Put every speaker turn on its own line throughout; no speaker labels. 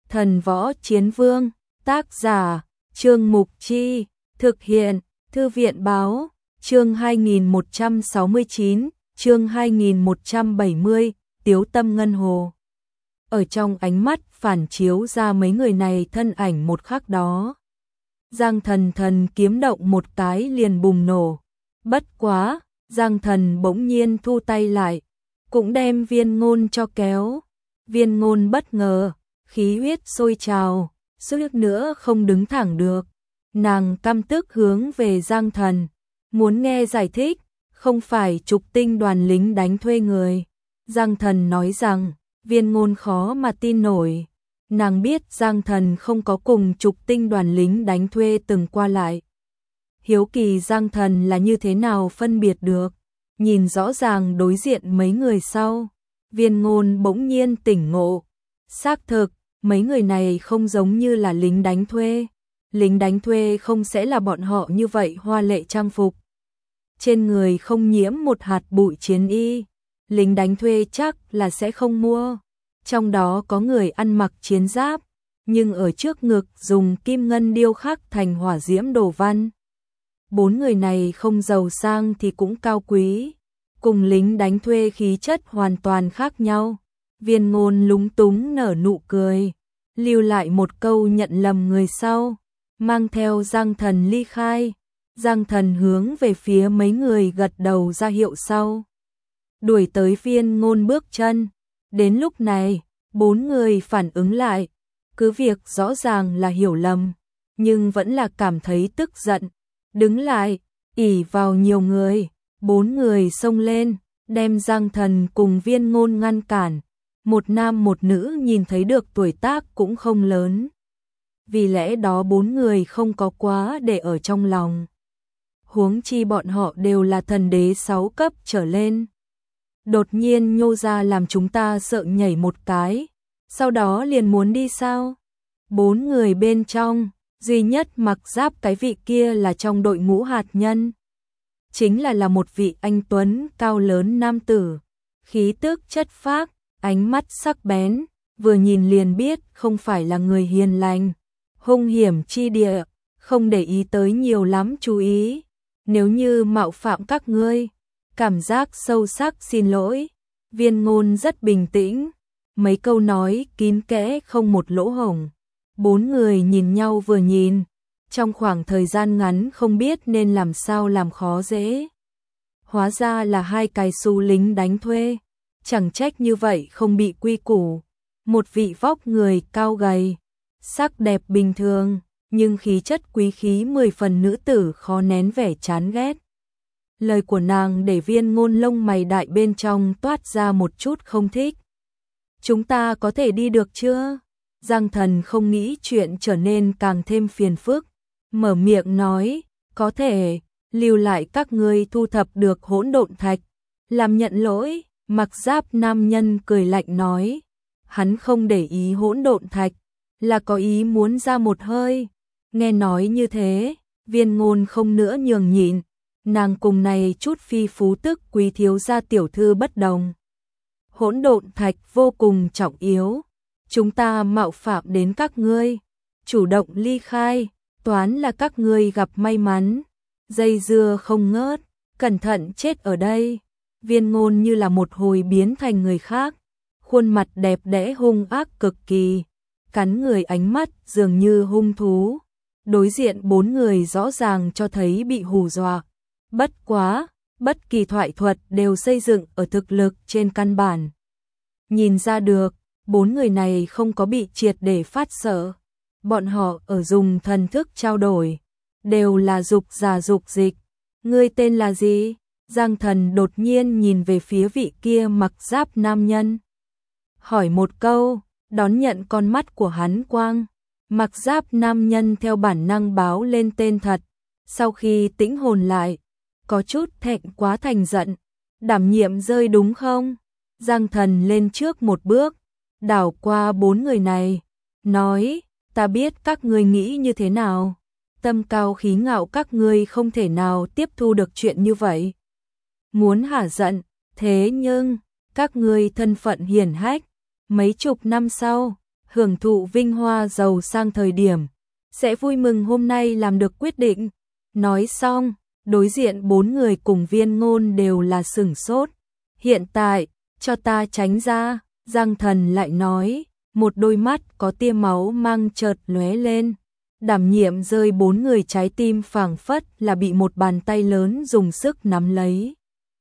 Thần Võ Chiến Vương, tác giả, Trương Mục Chi, thực hiện, Thư viện Báo, chương 2169, chương 2170, Tiếu Tâm Ngân Hồ. Ở trong ánh mắt phản chiếu ra mấy người này thân ảnh một khắc đó. Giang Thần Thần kiếm động một cái liền bùng nổ. Bất quá, Giang Thần bỗng nhiên thu tay lại, cũng đem Viên Ngôn cho kéo. Viên Ngôn bất ngờ, khí huyết sôi trào, suýt nữa không đứng thẳng được. Nàng căm tức hướng về Giang Thần, muốn nghe giải thích, không phải Trục Tinh đoàn lính đánh thuê người. Giang Thần nói rằng, Viên Ngôn khó mà tin nổi. Nàng biết Giang Thần không có cùng Trục Tinh đoàn lính đánh thuê từng qua lại. Hiếu kỳ Giang Thần là như thế nào phân biệt được, nhìn rõ ràng đối diện mấy người sau. Viên Ngôn bỗng nhiên tỉnh ngộ. Xác thực, mấy người này không giống như là lính đánh thuê. Lính đánh thuê không sẽ là bọn họ như vậy hoa lệ trang phục. Trên người không nhiễm một hạt bụi chiến y. Lính đánh thuê chắc là sẽ không mua. Trong đó có người ăn mặc chiến giáp, nhưng ở trước ngực dùng kim ngân điêu khắc thành hỏa diễm đồ văn. Bốn người này không giàu sang thì cũng cao quý, cùng lính đánh thuê khí chất hoàn toàn khác nhau. Viên Ngôn lúng túng nở nụ cười, lưu lại một câu nhận lầm người sau, mang theo Giang Thần ly khai. Giang Thần hướng về phía mấy người gật đầu ra hiệu sau, đuổi tới Viên Ngôn bước chân. Đến lúc này, bốn người phản ứng lại, cứ việc rõ ràng là hiểu lầm, nhưng vẫn là cảm thấy tức giận. Đứng lại, ỷ vào nhiều người, bốn người xông lên, đem Giang Thần cùng Viên Ngôn ngăn cản. Một nam một nữ nhìn thấy được tuổi tác cũng không lớn. Vì lẽ đó bốn người không có quá để ở trong lòng. Huống chi bọn họ đều là thần đế 6 cấp trở lên. Đột nhiên nhô ra làm chúng ta sợ nhảy một cái, sau đó liền muốn đi sao? Bốn người bên trong, duy nhất mặc giáp cái vị kia là trong đội ngũ hạt nhân. Chính là một vị anh tuấn cao lớn nam tử, khí tức chất phác, ánh mắt sắc bén, vừa nhìn liền biết không phải là người hiền lành, hung hiểm chi địa, không để ý tới nhiều lắm chú ý. Nếu như mạo phạm các ngươi, cảm giác sâu sắc xin lỗi. Viên Ngôn rất bình tĩnh, mấy câu nói kín kẽ không một lỗ hổng. Bốn người nhìn nhau vừa nhìn, trong khoảng thời gian ngắn không biết nên làm sao làm khó dễ. Hóa ra là hai cái xu lính đánh thuê, chẳng trách như vậy không bị quy củ. Một vị vóc người cao gầy, sắc đẹp bình thường, nhưng khí chất quý khí 10 phần nữ tử khó nén vẻ chán ghét. Lời của nàng để Viên Ngôn lông mày đại bên trong toát ra một chút không thích. Chúng ta có thể đi được chưa? Giang Thần không nghĩ chuyện trở nên càng thêm phiền phức, mở miệng nói, có thể, lưu lại các ngươi thu thập được hỗn độn thạch. Làm nhận lỗi, mặc giáp nam nhân cười lạnh nói, hắn không để ý hỗn độn thạch, là có ý muốn ra một hơi. Nghe nói như thế, Viên Ngôn không nữa nhường nhịn, nàng cùng này chút phi phú tức quý thiếu gia tiểu thư bất đồng. Hỗn độn thạch vô cùng trọng yếu, chúng ta mạo phạm đến các ngươi, chủ động ly khai, toán là các ngươi gặp may mắn. Dây dưa không ngớt, cẩn thận chết ở đây. Viên Ngôn như là một hồi biến thành người khác, khuôn mặt đẹp đẽ hung ác cực kỳ, cắn người ánh mắt dường như hung thú. Đối diện bốn người rõ ràng cho thấy bị hù dọa. Bất quá, bất kỳ thoại thuật đều xây dựng ở thực lực trên căn bản. Nhìn ra được, bốn người này không có bị triệt để phát sợ. Bọn họ ở dùng thần thức trao đổi, đều là dục giả dục dịch. Ngươi tên là gì? Giang Thần đột nhiên nhìn về phía vị kia mặc giáp nam nhân. Hỏi một câu, đón nhận con mắt của hắn quang. Mặc giáp nam nhân theo bản năng báo lên tên thật. Sau khi tĩnh hồn lại, có chút thẹn quá thành giận. Đảm nhiệm rơi đúng không? Giang Thần lên trước một bước, đảo qua bốn người này, nói, ta biết các ngươi nghĩ như thế nào. Tâm cao khí ngạo các ngươi không thể nào tiếp thu được chuyện như vậy. Muốn hả giận, thế nhưng, các ngươi thân phận hiển hách, mấy chục năm sau, hưởng thụ vinh hoa giàu sang thời điểm, sẽ vui mừng hôm nay làm được quyết định. Nói xong, đối diện 4 người cùng Viên Ngôn đều là sửng sốt. Hiện tại, cho ta tránh ra, Giang Thần lại nói, một đôi mắt có tia máu mang chợt lóe lên. Đảm Nhiệm rơi 4 người trái tim phảng phất là bị một bàn tay lớn dùng sức nắm lấy.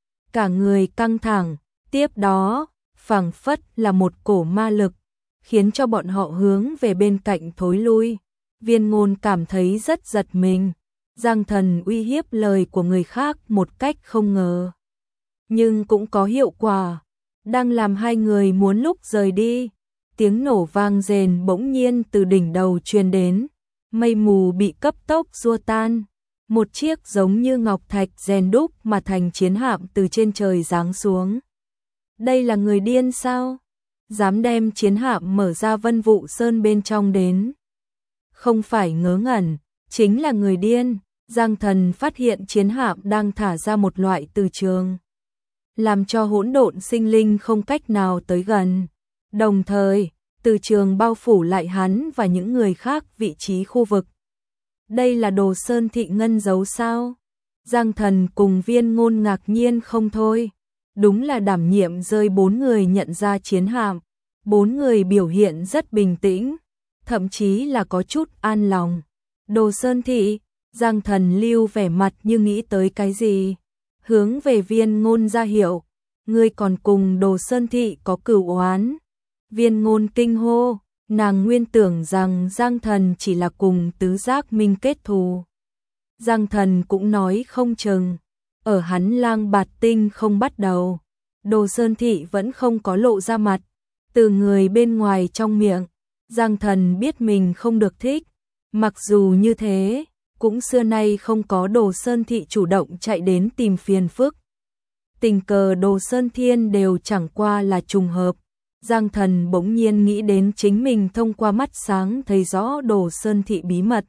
Cả người căng thẳng, tiếp đó, phảng phất là một cổ ma lực, khiến cho bọn họ hướng về bên cạnh thối lui. Viên Ngôn cảm thấy rất giật mình. Giang Thần uy hiếp lời của người khác một cách không ngờ, nhưng cũng có hiệu quả. Đang làm hai người muốn lúc rời đi, tiếng nổ vang rền bỗng nhiên từ đỉnh đầu truyền đến, mây mù bị cấp tốc xua tan. Một chiếc giống như ngọc thạch rèn đúc mà thành chiến hạm từ trên trời giáng xuống. Đây là người điên sao? Dám đem chiến hạm mở ra Vân Vụ Sơn bên trong đến. Không phải ngớ ngẩn, chính là người điên. Giang Thần phát hiện chiến hạm đang thả ra một loại từ trường, làm cho hỗn độn sinh linh không cách nào tới gần. Đồng thời, từ trường bao phủ lại hắn và những người khác vị trí khu vực. Đây là Đồ Sơn Thị ngân giấu sao? Giang Thần cùng Viên Ngôn ngạc nhiên không thôi. Đúng là Đảm Nhiệm rơi 4 người nhận ra chiến hạm. 4 người biểu hiện rất bình tĩnh, thậm chí là có chút an lòng. Đồ Sơn Thị, Giang Thần lưu vẻ mặt như nghĩ tới cái gì. Hướng về Viên Ngôn ra hiệu, ngươi còn cùng Đồ Sơn Thị có cửu oán. Viên Ngôn kinh hô, nàng nguyên tưởng rằng Giang Thần chỉ là cùng Tứ Giác Minh kết thù. Giang Thần cũng nói không chừng, ở hắn Lang Bạt Tinh không bắt đầu, Đồ Sơn Thị vẫn không có lộ ra mặt. Từ người bên ngoài trong miệng, Giang Thần biết mình không được thích. Mặc dù như thế, cũng xưa nay không có Đồ Sơn Thị chủ động chạy đến tìm phiền phức. Tình cờ Đồ Sơn Thiên đều chẳng qua là trùng hợp. Giang Thần bỗng nhiên nghĩ đến chính mình thông qua mắt sáng thấy rõ Đồ Sơn Thị bí mật.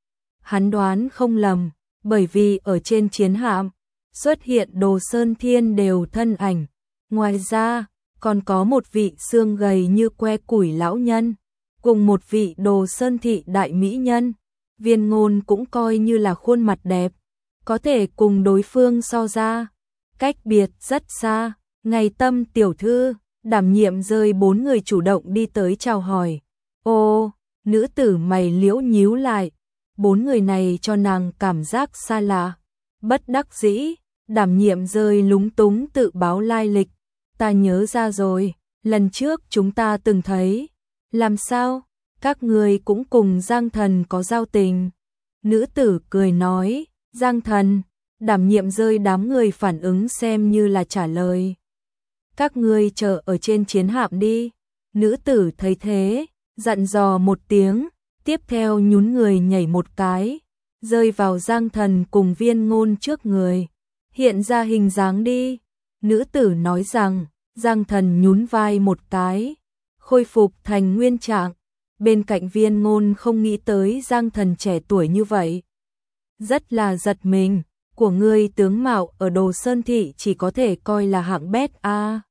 Hắn đoán không lầm, bởi vì ở trên chiến hạm xuất hiện Đồ Sơn Thiên đều thân ảnh. Ngoài ra, còn có một vị xương gầy như que củi lão nhân, cùng một vị Đồ Sơn Thị đại mỹ nhân. Viên Ngôn cũng coi như là khuôn mặt đẹp, có thể cùng đối phương so ra, cách biệt rất xa. Ngày Tâm tiểu thư, Đảm Nhiệm rơi 4 người chủ động đi tới chào hỏi. Ô, nữ tử mày liễu nhíu lại, 4 người này cho nàng cảm giác xa lạ. Bất đắc dĩ, Đảm Nhiệm rơi lúng túng tự báo lai lịch. Ta nhớ ra rồi, lần trước chúng ta từng thấy. Làm sao? Các người cũng cùng Giang Thần có giao tình. Nữ tử cười nói, Giang Thần. Đảm Nhiệm rơi đám người phản ứng xem như là trả lời. Các ngươi chờ ở trên chiến hạm đi. Nữ tử thấy thế, dặn dò một tiếng, tiếp theo nhún người nhảy một cái, rơi vào Giang Thần cùng Viên Ngôn trước người. Hiện ra hình dáng đi. Nữ tử nói rằng, Giang Thần nhún vai một cái, khôi phục thành nguyên trạng. Bên cạnh Viên Ngôn không nghĩ tới Giang Thần trẻ tuổi như vậy. Rất là giật mình, của ngươi tướng mạo ở Đồ Sơn Thị chỉ có thể coi là hạng bét a.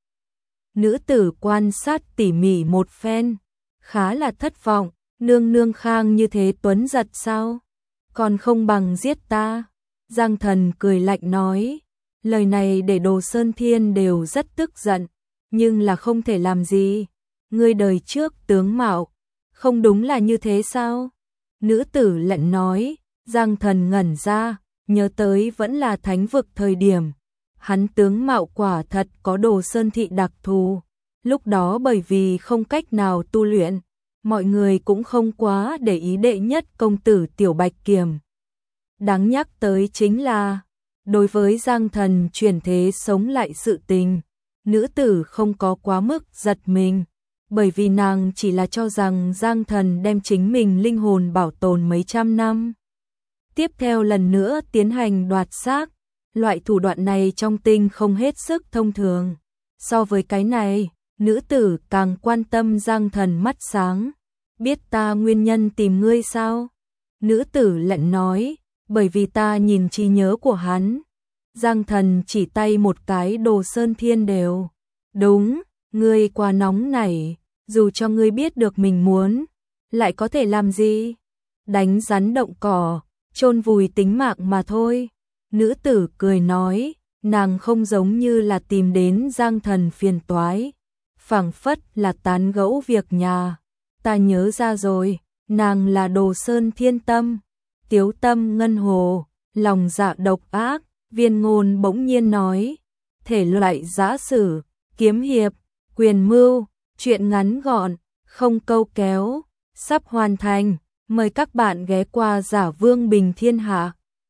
Nữ tử quan sát tỉ mỉ một phen, khá là thất vọng, nương nương khang như thế tuấn giật sao? Còn không bằng giết ta. Giang Thần cười lạnh nói, lời này để Đồ Sơn Thiên đều rất tức giận, nhưng là không thể làm gì. Ngươi đời trước tướng mạo không đúng là như thế sao? Nữ tử lạnh nói. Giang Thần ngẩn ra, nhớ tới vẫn là thánh vực thời điểm. Hắn tướng mạo quả thật có Đồ Sơn Thị đặc thù. Lúc đó bởi vì không cách nào tu luyện, mọi người cũng không quá để ý đệ nhất công tử Tiểu Bạch Kiềm. Đáng nhắc tới chính là, đối với Giang Thần chuyển thế sống lại sự tình, nữ tử không có quá mức giật mình, bởi vì nàng chỉ là cho rằng Giang Thần đem chính mình linh hồn bảo tồn mấy trăm năm. Tiếp theo lần nữa tiến hành đoạt xác, loại thủ đoạn này trong tinh không hết sức thông thường. So với cái này, nữ tử càng quan tâm Giang Thần mắt sáng. Biết ta nguyên nhân tìm ngươi sao? Nữ tử lạnh nói, bởi vì ta nhìn trí nhớ của hắn. Giang Thần chỉ tay một cái Đồ Sơn Thiên đều. Đúng, ngươi quá nóng nảy. dù cho ngươi biết được mình muốn, lại có thể làm gì? Đánh rắn động cỏ, chôn vùi tính mạng mà thôi. Nữ tử cười nói, nàng không giống như là tìm đến Giang Thần phiền toái, phảng phất là tán gẫu việc nhà. Ta nhớ ra rồi, nàng là Đồ Sơn Thiên Tâm, Tiếu Tâm Ngân Hồ, lòng dạ độc ác. Viên Ngôn bỗng nhiên nói, thể loại giã sử, kiếm hiệp, quyền mưu, truyện ngắn gọn, không câu kéo, sắp hoàn thành, mời các bạn ghé qua Giả Vương Bình Thiên Hạ.